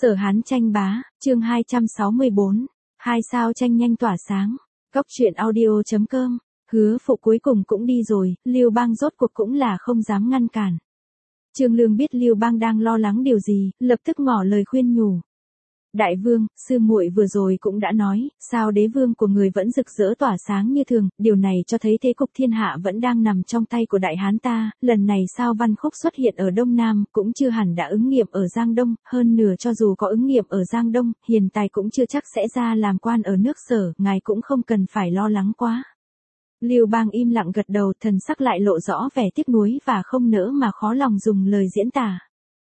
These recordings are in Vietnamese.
Sở Hán tranh bá, chương 264, 2 sao tranh nhanh tỏa sáng. Cóc truyện audio.com. Hứa Phụ cuối cùng cũng đi rồi, Lưu Bang rốt cuộc cũng là không dám ngăn cản. Trương Lương biết Lưu Bang đang lo lắng điều gì, lập tức ngỏ lời khuyên nhủ. Đại vương, sư muội vừa rồi cũng đã nói, sao đế vương của người vẫn rực rỡ tỏa sáng như thường, điều này cho thấy thế cục thiên hạ vẫn đang nằm trong tay của đại hán ta, lần này sao Văn Khúc xuất hiện ở Đông Nam, cũng chưa hẳn đã ứng nghiệm ở Giang Đông, hơn nửa cho dù có ứng nghiệm ở Giang Đông, hiền tài cũng chưa chắc sẽ ra làm quan ở nước Sở, ngài cũng không cần phải lo lắng quá. Lưu Bang im lặng gật đầu, thần sắc lại lộ rõ vẻ tiếc nuối và không nỡ mà khó lòng dùng lời diễn tả.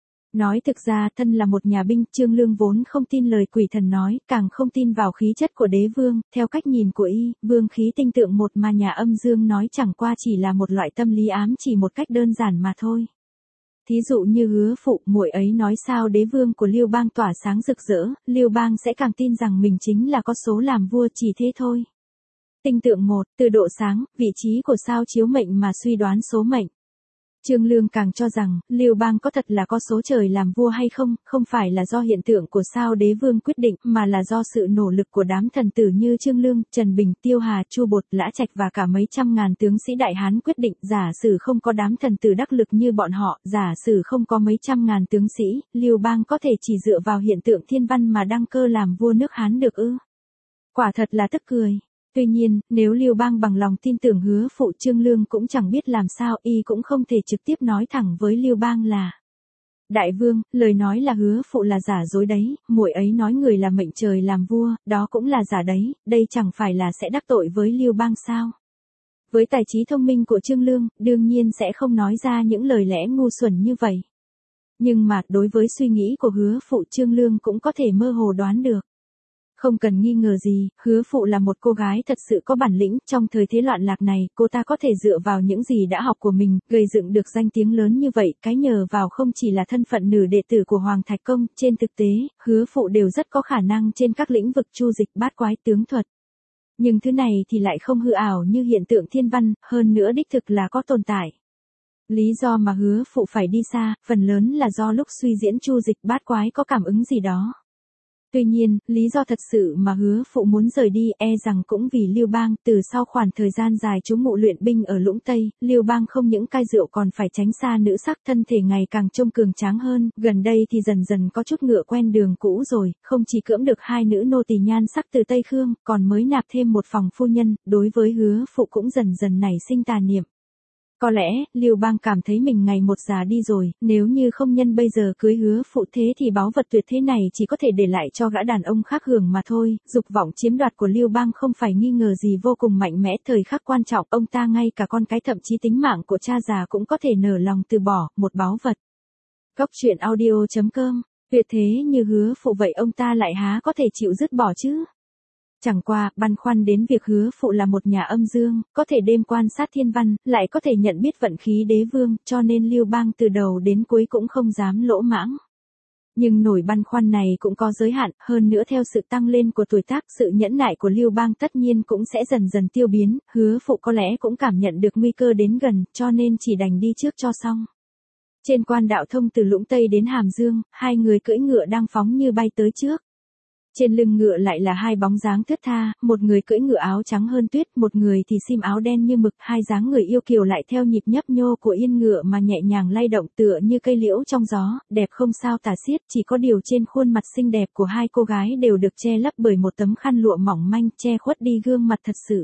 Nói thực ra thân là một nhà binh, Trương Lương vốn không tin lời quỷ thần nói, càng không tin vào khí chất của đế vương, theo cách nhìn của y, vương khí tinh tượng một mà nhà âm dương nói chẳng qua chỉ là một loại tâm lý ám chỉ một cách đơn giản mà thôi. Thí dụ như Hứa Phụ, muội ấy nói sao đế vương của Lưu Bang tỏa sáng rực rỡ, Lưu Bang sẽ càng tin rằng mình chính là có số làm vua, chỉ thế thôi. Tinh tượng một, từ độ sáng, vị trí của sao chiếu mệnh mà suy đoán số mệnh. Trương Lương càng cho rằng, Lưu Bang có thật là có số trời làm vua hay không, không phải là do hiện tượng của sao đế vương quyết định, mà là do sự nỗ lực của đám thần tử như Trương Lương, Trần Bình, Tiêu Hà, Chu Bột, Lã Trạch và cả mấy trăm ngàn tướng sĩ đại hán quyết định. Giả sử không có đám thần tử đắc lực như bọn họ, giả sử không có mấy trăm ngàn tướng sĩ, Lưu Bang có thể chỉ dựa vào hiện tượng thiên văn mà đăng cơ làm vua nước Hán được ư? Quả thật là tức cười. Tuy nhiên, nếu Lưu Bang bằng lòng tin tưởng Hứa Phụ, Trương Lương cũng chẳng biết làm sao, y cũng không thể trực tiếp nói thẳng với Lưu Bang là: Đại vương, lời nói là Hứa Phụ là giả dối đấy, muội ấy nói người là mệnh trời làm vua, đó cũng là giả đấy, đây chẳng phải là sẽ đắc tội với Lưu Bang sao? Với tài trí thông minh của Trương Lương, đương nhiên sẽ không nói ra những lời lẽ ngu xuẩn như vậy. Nhưng mà, đối với suy nghĩ của Hứa Phụ, Trương Lương cũng có thể mơ hồ đoán được. Không cần nghi ngờ gì, Hứa Phụ là một cô gái thật sự có bản lĩnh, trong thời thế loạn lạc này, cô ta có thể dựa vào những gì đã học của mình, gây dựng được danh tiếng lớn như vậy, cái nhờ vào không chỉ là thân phận nữ đệ tử của Hoàng Thạch Công, trên thực tế, Hứa Phụ đều rất có khả năng trên các lĩnh vực chu dịch, bát quái, tướng thuật. Nhưng thứ này thì lại không hư ảo như hiện tượng thiên văn, hơn nữa đích thực là có tồn tại. Lý do mà Hứa Phụ phải đi xa, phần lớn là do lúc suy diễn chu dịch bát quái có cảm ứng gì đó. Tuy nhiên, lý do thật sự mà Hứa Phụ muốn rời đi rằng cũng vì Lưu Bang, từ sau khoảng thời gian dài trú ngụ luyện binh ở Lũng Tây, Lưu Bang không những cai rượu còn phải tránh xa nữ sắc, thân thể ngày càng trông cường tráng hơn, gần đây thì dần dần có chút ngựa quen đường cũ rồi, không chỉ cưỡng được 2 nữ nô tỳ nhan sắc từ Tây Khương, còn mới nạp thêm một phòng phu nhân, đối với Hứa Phụ cũng dần dần nảy sinh tà niệm. Có lẽ, Lưu Bang cảm thấy mình ngày một già đi rồi, nếu như không nhân bây giờ cưới Hứa Phụ thế thì báu vật tuyệt thế này chỉ có thể để lại cho gã đàn ông khác hưởng mà thôi. Dục vọng chiếm đoạt của Lưu Bang không phải nghi ngờ gì vô cùng mạnh mẽ, thời khắc quan trọng, ông ta ngay cả con cái thậm chí tính mạng của cha già cũng có thể nở lòng từ bỏ, một báu vật. Cóc truyện audio.com, tuyệt thế như Hứa Phụ vậy ông ta lại há có thể chịu dứt bỏ chứ? Chẳng qua, băn khoăn đến việc Hứa Phụ là một nhà âm dương, có thể đêm quan sát thiên văn, lại có thể nhận biết vận khí đế vương, cho nên Lưu Bang từ đầu đến cuối cũng không dám lỗ mãng. Nhưng nổi băn khoăn này cũng có giới hạn, hơn nữa theo sự tăng lên của tuổi tác, sự nhẫn nại của Lưu Bang tất nhiên cũng sẽ dần dần tiêu biến, Hứa Phụ có lẽ cũng cảm nhận được nguy cơ đến gần, cho nên chỉ đành đi trước cho xong. Trên quan đạo thông từ Lũng Tây đến Hàm Dương, 2 người cưỡi ngựa đang phóng như bay tới trước. Trên lưng ngựa lại là 2 bóng dáng thướt tha, một người cưỡi ngựa áo trắng hơn tuyết, một người thì xiêm áo đen như mực, 2 dáng người yêu kiều lại theo nhịp nhấp nhô của yên ngựa mà nhẹ nhàng lay động tựa như cây liễu trong gió, đẹp không sao tả xiết, chỉ có điều trên khuôn mặt xinh đẹp của 2 cô gái đều được che lấp bởi một tấm khăn lụa mỏng manh che khuất đi gương mặt thật sự.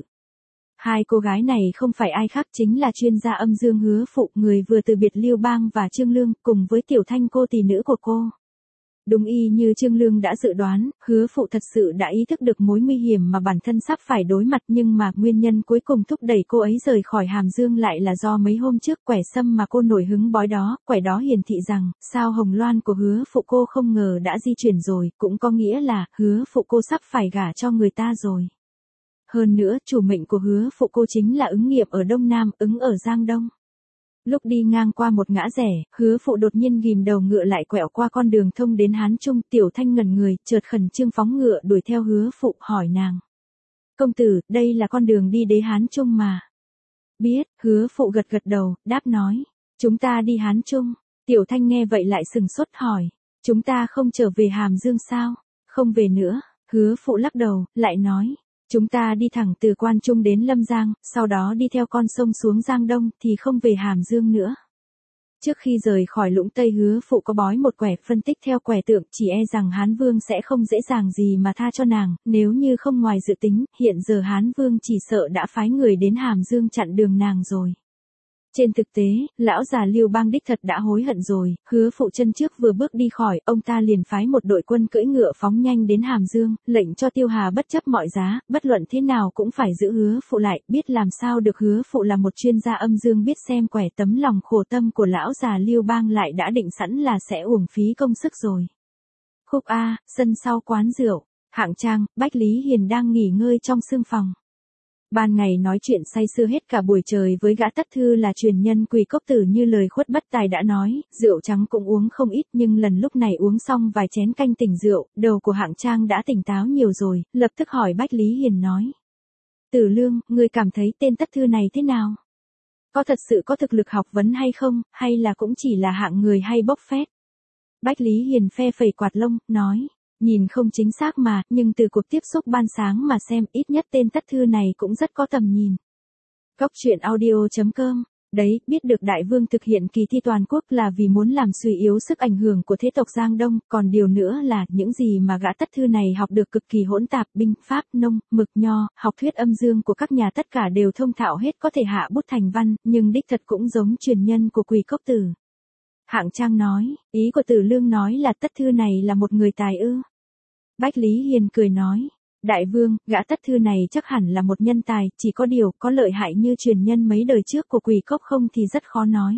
2 cô gái này không phải ai khác chính là chuyên gia âm dương Hứa Phụ, người vừa từ biệt Lưu Bang và Trương Lương, cùng với Tiểu Thanh cô tỷ nữ của cô. Đúng y như Trương Lương đã dự đoán, Hứa Phụ thật sự đã ý thức được mối nguy hiểm mà bản thân sắp phải đối mặt, nhưng mà nguyên nhân cuối cùng thúc đẩy cô ấy rời khỏi Hàm Dương lại là do mấy hôm trước quẻ sâm mà cô nổi hứng bói đó, quẻ đó hiển thị rằng, sao hồng loan của Hứa Phụ cô không ngờ đã di chuyển rồi, cũng có nghĩa là, Hứa Phụ cô sắp phải gả cho người ta rồi. Hơn nữa, chủ mệnh của Hứa Phụ cô chính là ứng nghiệm ở Đông Nam, ứng ở Giang Đông. Lúc đi ngang qua một ngã rẽ, Hứa Phụ đột nhiên ghim đầu ngựa lại quẹo qua con đường thông đến Hán Trung, Tiểu Thanh ngẩn người, chợt khẩn trương phóng ngựa đuổi theo Hứa Phụ, hỏi nàng: Công tử, đây là con đường đi đế Hán Trung mà. Biết, Hứa Phụ gật gật đầu, đáp nói: Chúng ta đi Hán Trung. Tiểu Thanh nghe vậy lại sừng sốt hỏi: Chúng ta không trở về Hàm Dương sao? Không về nữa, Hứa Phụ lắc đầu, lại nói. Chúng ta đi thẳng từ Quan Trung đến Lâm Giang, sau đó đi theo con sông xuống Giang Đông thì không về Hàm Dương nữa. Trước khi rời khỏi Lũng Tây, Hứa Phụ có bói một quẻ phân tích theo quẻ tượng, chỉ e rằng Hán Vương sẽ không dễ dàng gì mà tha cho nàng, nếu như không ngoài dự tính, hiện giờ Hán Vương chỉ sợ đã phái người đến Hàm Dương chặn đường nàng rồi. Trên thực tế, lão già Lưu Bang đích thật đã hối hận rồi, Hứa Phụ chân trước vừa bước đi khỏi, ông ta liền phái một đội quân cưỡi ngựa phóng nhanh đến Hàm Dương, lệnh cho Tiêu Hà bất chấp mọi giá, bất luận thế nào cũng phải giữ Hứa Phụ lại, biết làm sao được. Hứa Phụ là một chuyên gia âm dương, biết xem quẻ, tấm lòng khổ tâm của lão già Lưu Bang lại đã định sẵn là sẽ uổng phí công sức rồi. Khúc A, sân sau quán rượu, Hạng Trang, Bách Lý Hiền đang nghỉ ngơi trong sương phòng. Ban ngày nói chuyện say sưa hết cả buổi trời với gã Tất Thư là truyền nhân Quỳ Cốc Tử như lời Khuất Bất Tài đã nói, rượu trắng cũng uống không ít, nhưng lần lúc này uống xong vài chén canh tỉnh rượu, đầu của Hạng Trang đã tỉnh táo nhiều rồi, lập tức hỏi Bách Lý Hiền nói. Tử Lương, ngươi cảm thấy tên Tất Thư này thế nào? Có thật sự có thực lực học vấn hay không, hay là cũng chỉ là hạng người hay bốc phét? Bách Lý Hiền phe phẩy quạt lông, nói. Nhìn không chính xác mà, nhưng từ cuộc tiếp xúc ban sáng mà xem, ít nhất tên Tất Thư này cũng rất có tầm nhìn. Góc truyện audio.com. Đấy, biết được Đại Vương thực hiện kỳ thi toàn quốc là vì muốn làm suy yếu sức ảnh hưởng của thế tộc Giang Đông, còn điều nữa là những gì mà gã Tất Thư này học được cực kỳ hỗn tạp, binh, pháp, nông, mực, nho, học thuyết âm dương của các nhà tất cả đều thông thạo hết, có thể hạ bút thành văn, nhưng đích thật cũng giống truyền nhân của Quỳ Cốc Tử. Hạng Trang nói, ý của Tử Lương nói là Tất Thư này là một người tài ư? Bách Lý Hiền cười nói, Đại Vương, gã Tất Thư này chắc hẳn là một nhân tài, chỉ có điều, có lợi hại như truyền nhân mấy đời trước của Quỳ Cốc không thì rất khó nói.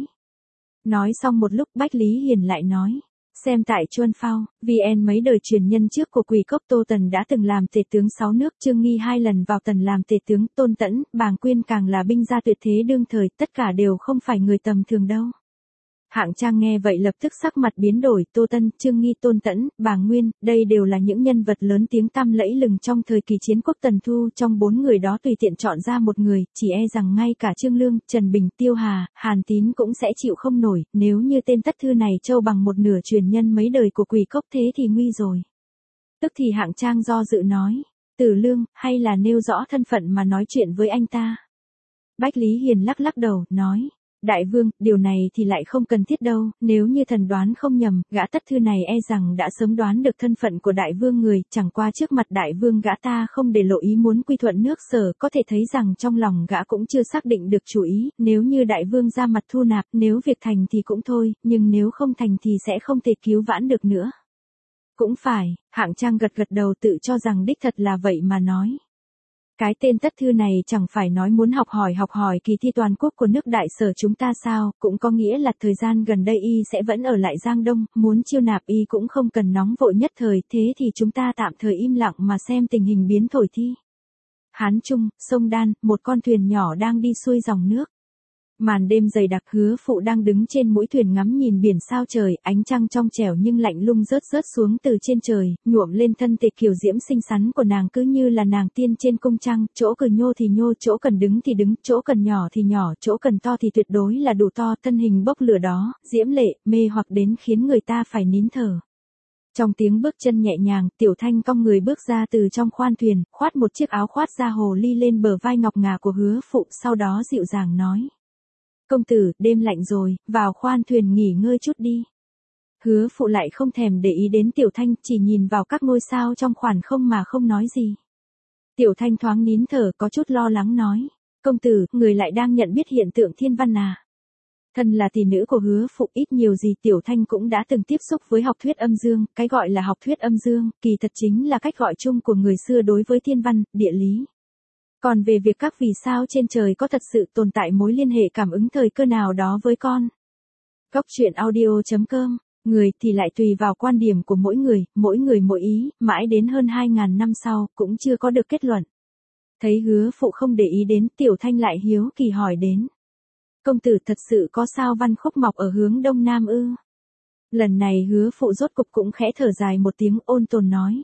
Nói xong một lúc Bách Lý Hiền lại nói, xem tại Chuân Phao, VN mấy đời truyền nhân trước của Quỳ Cốc Tô Tần đã từng làm tể tướng 6 nước, Trương Nghi 2 lần vào Tần làm tể tướng, Tôn Tẫn, Bàng Quyên càng là binh gia tuyệt thế đương thời, tất cả đều không phải người tầm thường đâu. Hạng Trang nghe vậy lập tức sắc mặt biến đổi, Tô Tân, Trương Nghi, Tôn Tẫn, Bàng Nguyên, đây đều là những nhân vật lớn tiếng tăm lẫy lừng trong thời kỳ chiến quốc Tần Thu, trong 4 người đó tùy tiện chọn ra một người, chỉ e rằng ngay cả Trương Lương, Trần Bình, Tiêu Hà, Hàn Tín cũng sẽ chịu không nổi, nếu như tên Tất Thư này trâu bằng một nửa truyền nhân mấy đời của Quỳ Cốc thế thì nguy rồi. Tức thì Hạng Trang do dự nói, Tử Lương, hay là nêu rõ thân phận mà nói chuyện với anh ta. Bách Lý Hiền lắc lắc đầu, nói. Đại Vương, điều này thì lại không cần thiết đâu, nếu như thần đoán không nhầm, gã Tất Thư này e rằng đã sớm đoán được thân phận của Đại Vương người, chẳng qua trước mặt Đại Vương gã ta không để lộ ý muốn quy thuận nước Sở, có thể thấy rằng trong lòng gã cũng chưa xác định được chủ ý, nếu như Đại Vương ra mặt thu nạp, nếu việc thành thì cũng thôi, nhưng nếu không thành thì sẽ không thể cứu vãn được nữa. Cũng phải, Hạng Trang gật gật đầu tự cho rằng đích thật là vậy mà nói. Cái tên Tất Thư này chẳng phải nói muốn học hỏi kỳ thi toàn quốc của nước Đại Sở chúng ta sao, cũng có nghĩa là thời gian gần đây y sẽ vẫn ở lại Giang Đông, muốn chiêu nạp y cũng không cần nóng vội nhất thời, thế thì chúng ta tạm thời im lặng mà xem tình hình biến thổi thi. Hán Trung, sông Đan, một con thuyền nhỏ đang đi xuôi dòng nước. Màn đêm dày đặc, Hứa Phụ đang đứng trên mũi thuyền ngắm nhìn biển sao trời, ánh trăng trong trẻo nhưng lạnh lùng rớt xuống từ trên trời, nhuộm lên thân thể kiều diễm xinh xắn của nàng cứ như là nàng tiên trên cung trăng, chỗ cần nhô thì nhô, chỗ cần đứng thì đứng, chỗ cần nhỏ thì nhỏ, chỗ cần to thì tuyệt đối là đủ to, thân hình bốc lửa đó, diễm lệ, mê hoặc đến khiến người ta phải nín thở. Trong tiếng bước chân nhẹ nhàng, Tiểu Thanh cong người bước ra từ trong khoan thuyền, khoát một chiếc áo khoát da hồ ly lên bờ vai ngọc ngà của Hứa Phụ, sau đó dịu dàng nói. Công tử, đêm lạnh rồi, vào khoan thuyền nghỉ ngơi chút đi. Hứa Phụ lại không thèm để ý đến Tiểu Thanh, chỉ nhìn vào các ngôi sao trong khoản không mà không nói gì. Tiểu Thanh thoáng nín thở, có chút lo lắng nói. Công tử, người lại đang nhận biết hiện tượng thiên văn à? Thân là tỷ nữ của Hứa Phụ, ít nhiều gì Tiểu Thanh cũng đã từng tiếp xúc với học thuyết âm dương, cái gọi là học thuyết âm dương, kỳ thật chính là cách gọi chung của người xưa đối với thiên văn, địa lý. Còn về việc các vì sao trên trời có thật sự tồn tại mối liên hệ cảm ứng thời cơ nào đó với con. Góc truyện audio.com, người thì lại tùy vào quan điểm của mỗi người mỗi ý, mãi đến hơn 2.000 năm sau, cũng chưa có được kết luận. Thấy Hứa Phụ không để ý đến, Tiểu Thanh lại hiếu kỳ hỏi đến. Công tử thật sự có sao văn khúc mọc ở hướng đông nam ư? Lần này Hứa Phụ rốt cục cũng khẽ thở dài một tiếng ôn tồn nói.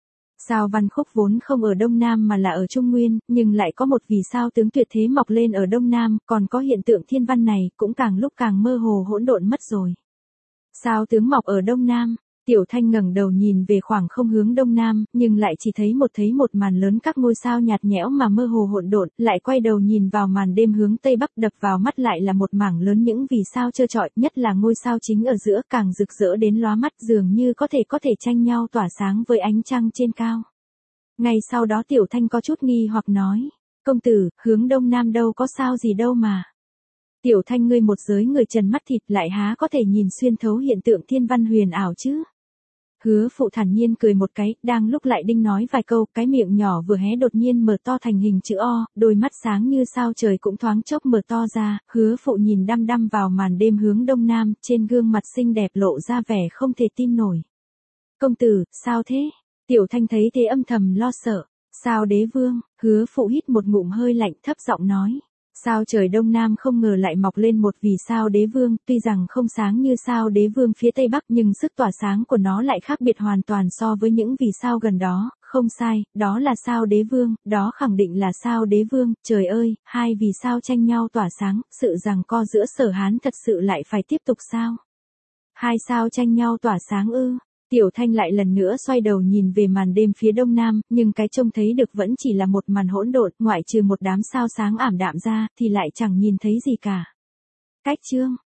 Sao văn khúc vốn không ở Đông Nam mà là ở Trung Nguyên, nhưng lại có một vì sao tướng tuyệt thế mọc lên ở Đông Nam, còn có hiện tượng thiên văn này, cũng càng lúc càng mơ hồ hỗn độn mất rồi. Sao tướng mọc ở Đông Nam, Tiểu Thanh ngẩng đầu nhìn về khoảng không hướng đông nam, nhưng lại chỉ thấy một màn lớn các ngôi sao nhạt nhẽo mà mơ hồ hỗn độn, lại quay đầu nhìn vào màn đêm hướng tây bắc, đập vào mắt lại là một mảng lớn những vì sao trơ trọi, nhất là ngôi sao chính ở giữa càng rực rỡ đến lóa mắt, dường như có thể tranh nhau tỏa sáng với ánh trăng trên cao. Ngay sau đó Tiểu Thanh có chút nghi hoặc nói, công tử, hướng đông nam đâu có sao gì đâu mà. Tiểu Thanh, ngươi một giới người trần mắt thịt lại há có thể nhìn xuyên thấu hiện tượng thiên văn huyền ảo chứ. Hứa Phụ thản nhiên cười một cái, đang lúc lại đinh nói vài câu, cái miệng nhỏ vừa hé đột nhiên mở to thành hình chữ O, đôi mắt sáng như sao trời cũng thoáng chốc mở to ra, Hứa Phụ nhìn đăm đăm vào màn đêm hướng đông nam, trên gương mặt xinh đẹp lộ ra vẻ không thể tin nổi. Công tử, sao thế? Tiểu Thanh thấy thế âm thầm lo sợ. Sao đế vương? Hứa Phụ hít một ngụm hơi lạnh, thấp giọng nói. Sao trời đông nam không ngờ lại mọc lên một vì sao đế vương, tuy rằng không sáng như sao đế vương phía tây bắc nhưng sức tỏa sáng của nó lại khác biệt hoàn toàn so với những vì sao gần đó, không sai, đó là sao đế vương, đó khẳng định là sao đế vương, trời ơi, hai vì sao tranh nhau tỏa sáng, sự giằng co giữa Sở Hán thật sự lại phải tiếp tục sao? Hai sao tranh nhau tỏa sáng ư? Tiểu Thanh lại lần nữa xoay đầu nhìn về màn đêm phía đông nam, nhưng cái trông thấy được vẫn chỉ là một màn hỗn độn, ngoại trừ một đám sao sáng ảm đạm ra, thì lại chẳng nhìn thấy gì cả. Cách chương